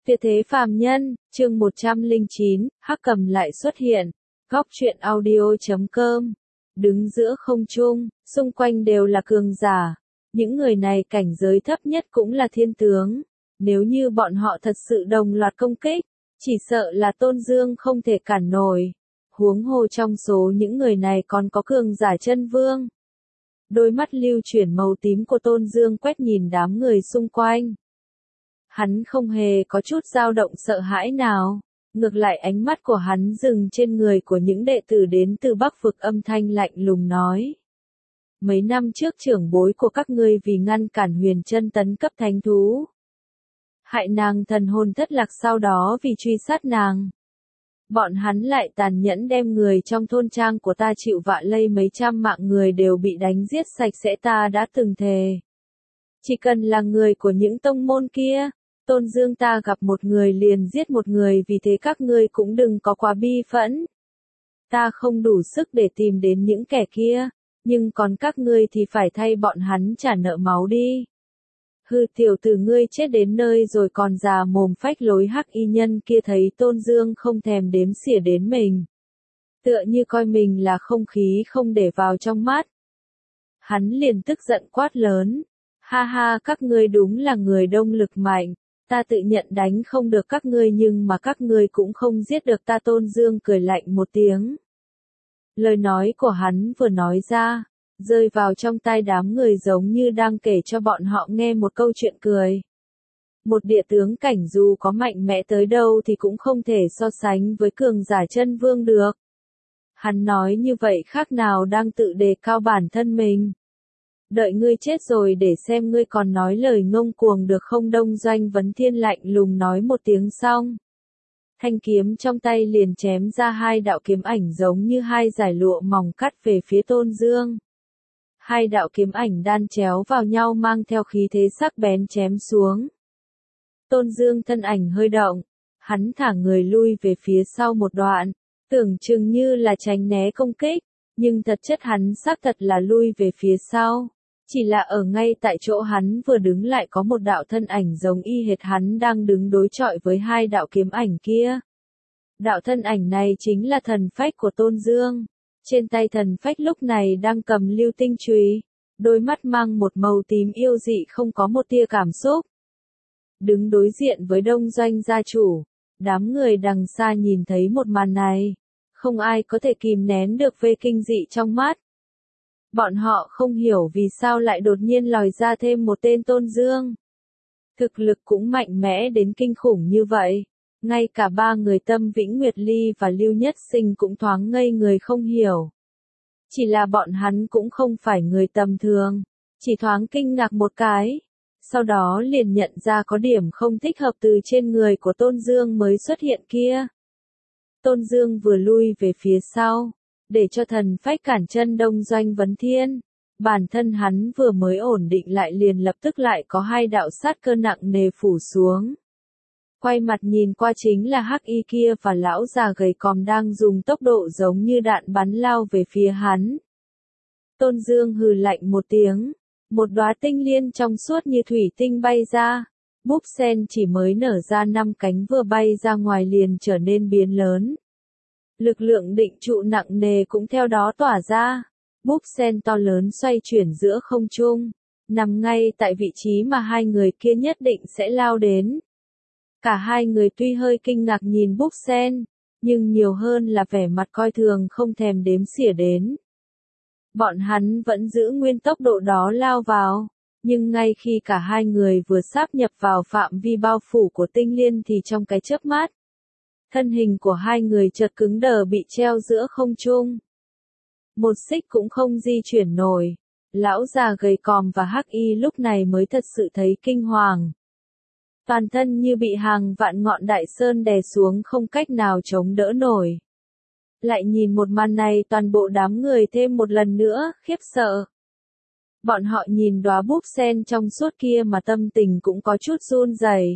Tuyệt thế phàm nhân, chương 109, Hắc Cầm lại xuất hiện. Góc truyện audio.com. Đứng giữa không trung, xung quanh đều là cường giả. Những người này cảnh giới thấp nhất cũng là thiên tướng. Nếu như bọn họ thật sự đồng loạt công kích, chỉ sợ là Tôn Dương không thể cản nổi. Huống hồ trong số những người này còn có cường giả chân vương. Đôi mắt lưu chuyển màu tím của Tôn Dương quét nhìn đám người xung quanh. Hắn không hề có chút dao động sợ hãi nào, ngược lại ánh mắt của hắn dừng trên người của những đệ tử đến từ Bắc vực, âm thanh lạnh lùng nói. Mấy năm trước trưởng bối của các ngươi vì ngăn cản Huyền Chân tấn cấp thánh thú, hại nàng thần hồn thất lạc, sau đó vì truy sát nàng, bọn hắn lại tàn nhẫn đem người trong thôn trang của ta chịu vạ lây, mấy trăm mạng người đều bị đánh giết sạch sẽ. Ta đã từng thề, chỉ cần là người của những tông môn kia, Tôn Dương ta gặp một người liền giết một người, vì thế các ngươi cũng đừng có quá bi phẫn. Ta không đủ sức để tìm đến những kẻ kia, nhưng còn các ngươi thì phải thay bọn hắn trả nợ máu đi. Hư, tiểu tử ngươi chết đến nơi rồi còn già mồm phách lối. Hắc y nhân kia thấy Tôn Dương không thèm đếm xỉa đến mình, tựa như coi mình là không khí không để vào trong mắt. Hắn liền tức giận quát lớn. Ha ha, các ngươi đúng là người đông lực mạnh. Ta tự nhận đánh không được các ngươi, nhưng mà các ngươi cũng không giết được ta. Tôn Dương cười lạnh một tiếng. Lời nói của hắn vừa nói ra, rơi vào trong tai đám người giống như đang kể cho bọn họ nghe một câu chuyện cười. Một địa tướng cảnh dù có mạnh mẽ tới đâu thì cũng không thể so sánh với cường giả chân vương được. Hắn nói như vậy khác nào đang tự đề cao bản thân mình. Đợi ngươi chết rồi để xem ngươi còn nói lời ngông cuồng được không? Đông Doanh Vấn Thiên lạnh lùng nói một tiếng xong, thanh kiếm trong tay liền chém ra hai đạo kiếm ảnh giống như hai dải lụa mỏng cắt về phía Tôn Dương. Hai đạo kiếm ảnh đan chéo vào nhau mang theo khí thế sắc bén chém xuống. Tôn Dương thân ảnh hơi động, hắn thả người lui về phía sau một đoạn, tưởng chừng như là tránh né công kích, nhưng thật chất hắn xác thật là lui về phía sau. Chỉ là ở ngay tại chỗ hắn vừa đứng lại có một đạo thân ảnh giống y hệt hắn đang đứng đối chọi với hai đạo kiếm ảnh kia. Đạo thân ảnh này chính là thần phách của Tôn Dương. Trên tay thần phách lúc này đang cầm lưu tinh chùy, đôi mắt mang một màu tím yêu dị, không có một tia cảm xúc. Đứng đối diện với Đông Doanh gia chủ, đám người đằng xa nhìn thấy một màn này, không ai có thể kìm nén được vẻ kinh dị trong mắt. Bọn họ không hiểu vì sao lại đột nhiên lòi ra thêm một tên Tôn Dương. Thực lực cũng mạnh mẽ đến kinh khủng như vậy. Ngay cả ba người Tâm Vĩnh Nguyệt Ly và Lưu Nhất Sinh cũng thoáng ngây người không hiểu. Chỉ là bọn hắn cũng không phải người tầm thường, chỉ thoáng kinh ngạc một cái. Sau đó liền nhận ra có điểm không thích hợp từ trên người của Tôn Dương mới xuất hiện kia. Tôn Dương vừa lui về phía sau, để cho thần phách cản chân Đông Doanh Vấn Thiên. Bản thân hắn vừa mới ổn định lại liền lập tức lại có hai đạo sát cơ nặng nề phủ xuống. Quay mặt nhìn qua chính là hắc y kia và lão già gầy còm đang dùng tốc độ giống như đạn bắn lao về phía hắn. Tôn Dương hừ lạnh một tiếng, một đóa tinh liên trong suốt như thủy tinh bay ra. Búp sen chỉ mới nở ra 5 cánh vừa bay ra ngoài liền trở nên biến lớn. Lực lượng định trụ nặng nề cũng theo đó tỏa ra. Búp sen to lớn xoay chuyển giữa không trung, nằm ngay tại vị trí mà hai người kia nhất định sẽ lao đến. Cả hai người tuy hơi kinh ngạc nhìn búp sen, nhưng nhiều hơn là vẻ mặt coi thường không thèm đếm xỉa đến. Bọn hắn vẫn giữ nguyên tốc độ đó lao vào, nhưng ngay khi cả hai người vừa sáp nhập vào phạm vi bao phủ của tinh liên thì trong cái chớp mắt, thân hình của hai người chợt cứng đờ bị treo giữa không trung. Một xích cũng không di chuyển nổi. Lão già gầy còm và hắc y lúc này mới thật sự thấy kinh hoàng. Toàn thân như bị hàng vạn ngọn đại sơn đè xuống, không cách nào chống đỡ nổi. Lại nhìn một màn này, toàn bộ đám người thêm một lần nữa khiếp sợ. Bọn họ nhìn đóa búp sen trong suốt kia mà tâm tình cũng có chút run rẩy.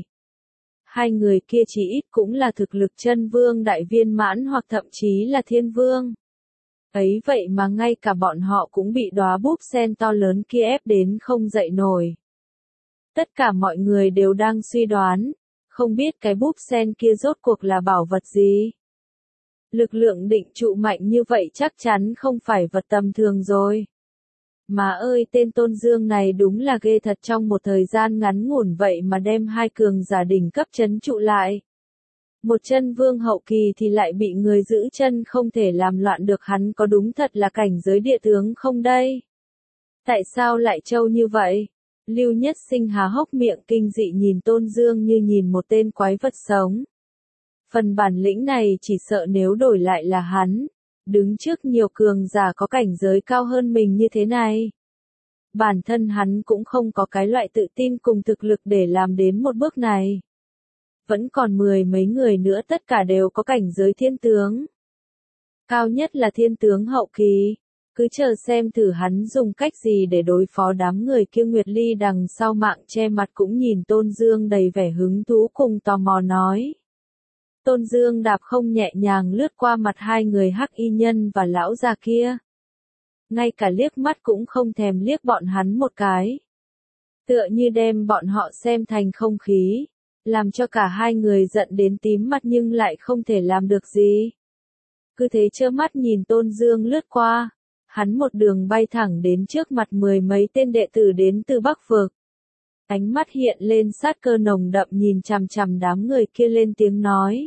Hai người kia chỉ ít cũng là thực lực chân vương đại viên mãn hoặc thậm chí là thiên vương. Ấy vậy mà ngay cả bọn họ cũng bị đóa búp sen to lớn kia ép đến không dậy nổi. Tất cả mọi người đều đang suy đoán, Không biết cái búp sen kia rốt cuộc là bảo vật gì? Lực lượng định trụ mạnh như vậy chắc chắn không phải vật tầm thường rồi. Má ơi, tên Tôn Dương này đúng là ghê thật, trong một thời gian ngắn ngủn vậy mà đem hai cường giả đỉnh cấp trấn trụ lại. Một chân vương hậu kỳ thì lại bị người giữ chân không thể làm loạn được, hắn có đúng thật là cảnh giới địa tướng không đây? Tại sao lại trâu như vậy? Lưu Nhất Sinh há hốc miệng kinh dị nhìn Tôn Dương như nhìn một tên quái vật sống. Phần bản lĩnh này chỉ sợ nếu đổi lại là hắn, đứng trước nhiều cường giả có cảnh giới cao hơn mình như thế này. Bản thân hắn cũng không có cái loại tự tin cùng thực lực để làm đến một bước này. Vẫn còn mười mấy người nữa tất cả đều có cảnh giới thiên tướng. Cao nhất là thiên tướng hậu kỳ. Cứ chờ xem thử hắn dùng cách gì để đối phó đám người kia. Nguyệt Ly đằng sau mạng che mặt cũng nhìn Tôn Dương đầy vẻ hứng thú cùng tò mò nói. Tôn Dương đạp không nhẹ nhàng lướt qua mặt hai người hắc y nhân và lão già kia. Ngay cả liếc mắt cũng không thèm liếc bọn hắn một cái. Tựa như đem bọn họ xem thành không khí, làm cho cả hai người giận đến tím mặt nhưng lại không thể làm được gì. Cứ thế trơ mắt nhìn Tôn Dương lướt qua, hắn một đường bay thẳng đến trước mặt mười mấy tên đệ tử đến từ Bắc Vực. Ánh mắt hiện lên sát cơ nồng đậm nhìn chằm chằm đám người kia lên tiếng nói.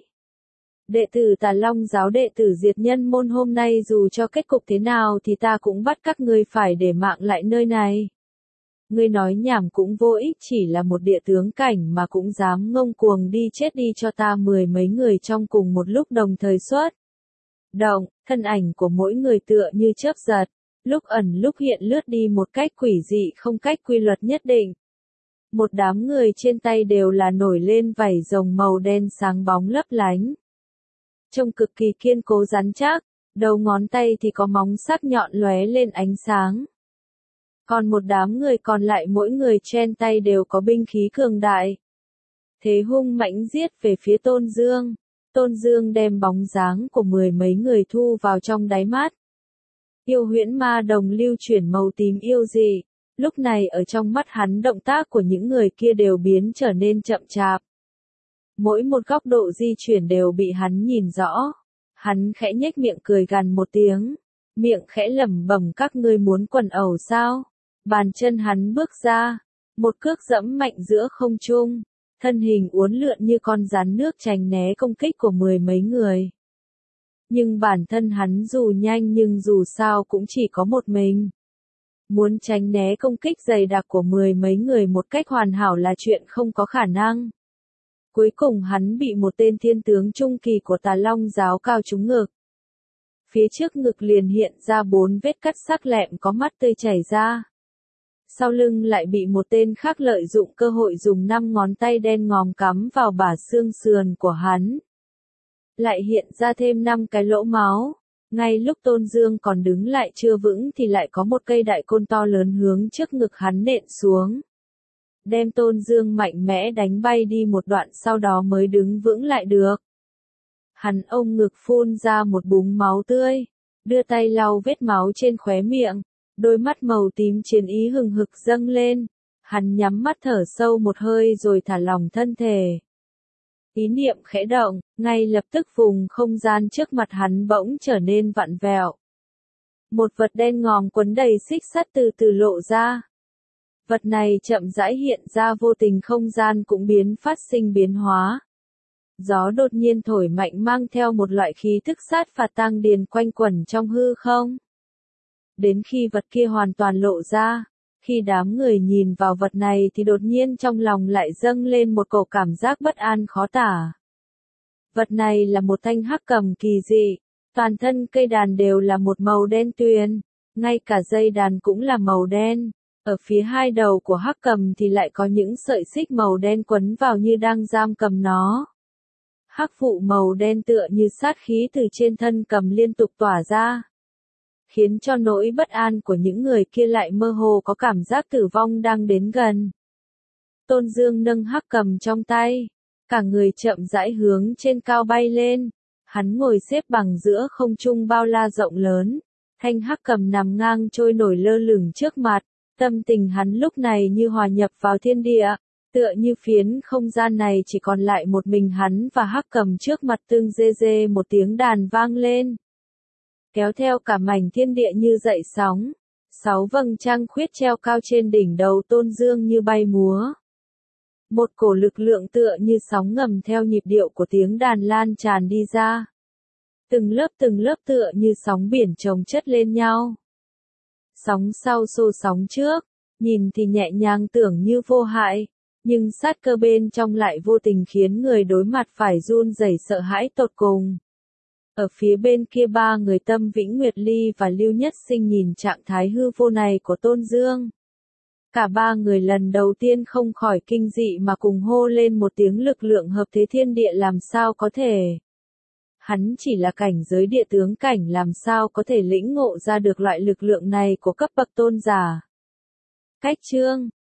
Đệ tử Tà Long giáo, đệ tử Diệt Nhân môn, hôm nay dù cho kết cục thế nào thì ta cũng bắt các ngươi phải để mạng lại nơi này. Ngươi nói nhảm cũng vô ích, chỉ là một địa tướng cảnh mà cũng dám ngông cuồng, đi chết đi cho ta. Mười mấy người trong cùng một lúc đồng thời xuất động, thân ảnh của mỗi người tựa như chớp giật, lúc ẩn lúc hiện lướt đi một cách quỷ dị không cách quy luật nhất định. Một đám người trên tay đều là nổi lên vảy rồng màu đen sáng bóng lấp lánh. Trông cực kỳ kiên cố rắn chắc, đầu ngón tay thì có móng sắc nhọn lóe lên ánh sáng. Còn một đám người còn lại mỗi người trên tay đều có binh khí cường đại. Thế hung mãnh giết về phía Tôn Dương. Tôn Dương đem bóng dáng của mười mấy người thu vào trong đáy mắt. Yêu huyễn ma đồng lưu chuyển màu tím yêu dị. Lúc này ở trong mắt hắn động tác của những người kia đều biến trở nên chậm chạp. Mỗi một góc độ di chuyển đều bị hắn nhìn rõ. Hắn khẽ nhếch miệng cười gằn một tiếng. Miệng khẽ lẩm bẩm, các ngươi muốn quần ẩu sao? Bàn chân hắn bước ra. Một cước dẫm mạnh giữa không trung. Thân hình uốn lượn như con rắn nước tránh né công kích của mười mấy người. Nhưng bản thân hắn dù nhanh nhưng dù sao cũng chỉ có một mình. Muốn tránh né công kích dày đặc của mười mấy người một cách hoàn hảo là chuyện không có khả năng. Cuối cùng hắn bị một tên thiên tướng trung kỳ của Tà Long giáo cao trúng ngực. Phía trước ngực liền hiện ra 4 vết cắt sắc lẹm có mắt tươi chảy ra. Sau lưng lại bị một tên khác lợi dụng cơ hội dùng 5 ngón tay đen ngòm cắm vào bả xương sườn của hắn. Lại hiện ra thêm 5 cái lỗ máu. Ngay lúc Tôn Dương còn đứng lại chưa vững thì lại có một cây đại côn to lớn hướng trước ngực hắn nện xuống. Đem Tôn Dương mạnh mẽ đánh bay đi một đoạn, sau đó mới đứng vững lại được. Hắn ôm ngực phun ra một búng máu tươi, đưa tay lau vết máu trên khóe miệng, đôi mắt màu tím chiến ý hừng hực dâng lên. Hắn nhắm mắt thở sâu một hơi rồi thả lỏng thân thể. Ý niệm khẽ động, ngay lập tức vùng không gian trước mặt hắn bỗng trở nên vặn vẹo. Một vật đen ngòm quấn đầy xích sắt từ từ lộ ra. Vật này chậm rãi hiện ra, vô tình không gian cũng phát sinh biến hóa. Gió đột nhiên thổi mạnh mang theo một loại khí thức sát phạt tang điền quanh quẩn trong hư không. Đến khi vật kia hoàn toàn lộ ra, khi đám người nhìn vào vật này thì đột nhiên trong lòng lại dâng lên một cổ cảm giác bất an khó tả. Vật này là một thanh hắc cầm kỳ dị, toàn thân cây đàn đều là một màu đen tuyền, ngay cả dây đàn cũng là màu đen. Ở phía hai đầu của hắc cầm thì lại có những sợi xích màu đen quấn vào như đang giam cầm nó. Hắc vụ màu đen tựa như sát khí từ trên thân cầm liên tục tỏa ra, khiến cho nỗi bất an của những người kia lại mơ hồ có cảm giác tử vong đang đến gần. Tôn Dương nâng hắc cầm trong tay, cả người chậm rãi hướng trên cao bay lên. Hắn ngồi xếp bằng giữa không trung bao la rộng lớn, thanh hắc cầm nằm ngang trôi nổi lơ lửng trước mặt. Tâm tình hắn lúc này như hòa nhập vào thiên địa, Tựa như phiến không gian này chỉ còn lại một mình hắn và Hắc Cầm trước mặt tương dê dê một tiếng đàn vang lên. Kéo theo cả mảnh thiên địa như dậy sóng. 6 vầng trăng khuyết treo cao trên đỉnh đầu Tôn Dương như bay múa. Một cổ lực lượng tựa như sóng ngầm theo nhịp điệu của tiếng đàn lan tràn đi ra. Từng lớp tựa như sóng biển chồng chất lên nhau. Sóng sau xô sóng trước, nhìn thì nhẹ nhàng tưởng như vô hại, nhưng sát cơ bên trong lại vô tình khiến người đối mặt phải run rẩy sợ hãi tột cùng. Ở phía bên kia ba người Tâm Vĩnh Nguyệt Ly và Lưu Nhất Sinh nhìn trạng thái hư vô này của Tôn Dương. Cả ba người lần đầu tiên không khỏi kinh dị mà cùng hô lên một tiếng lực lượng hợp thế thiên địa làm sao có thể. Hắn chỉ là cảnh giới địa tướng cảnh làm sao có thể lĩnh ngộ ra được loại lực lượng này của cấp bậc tôn giả. Cách chương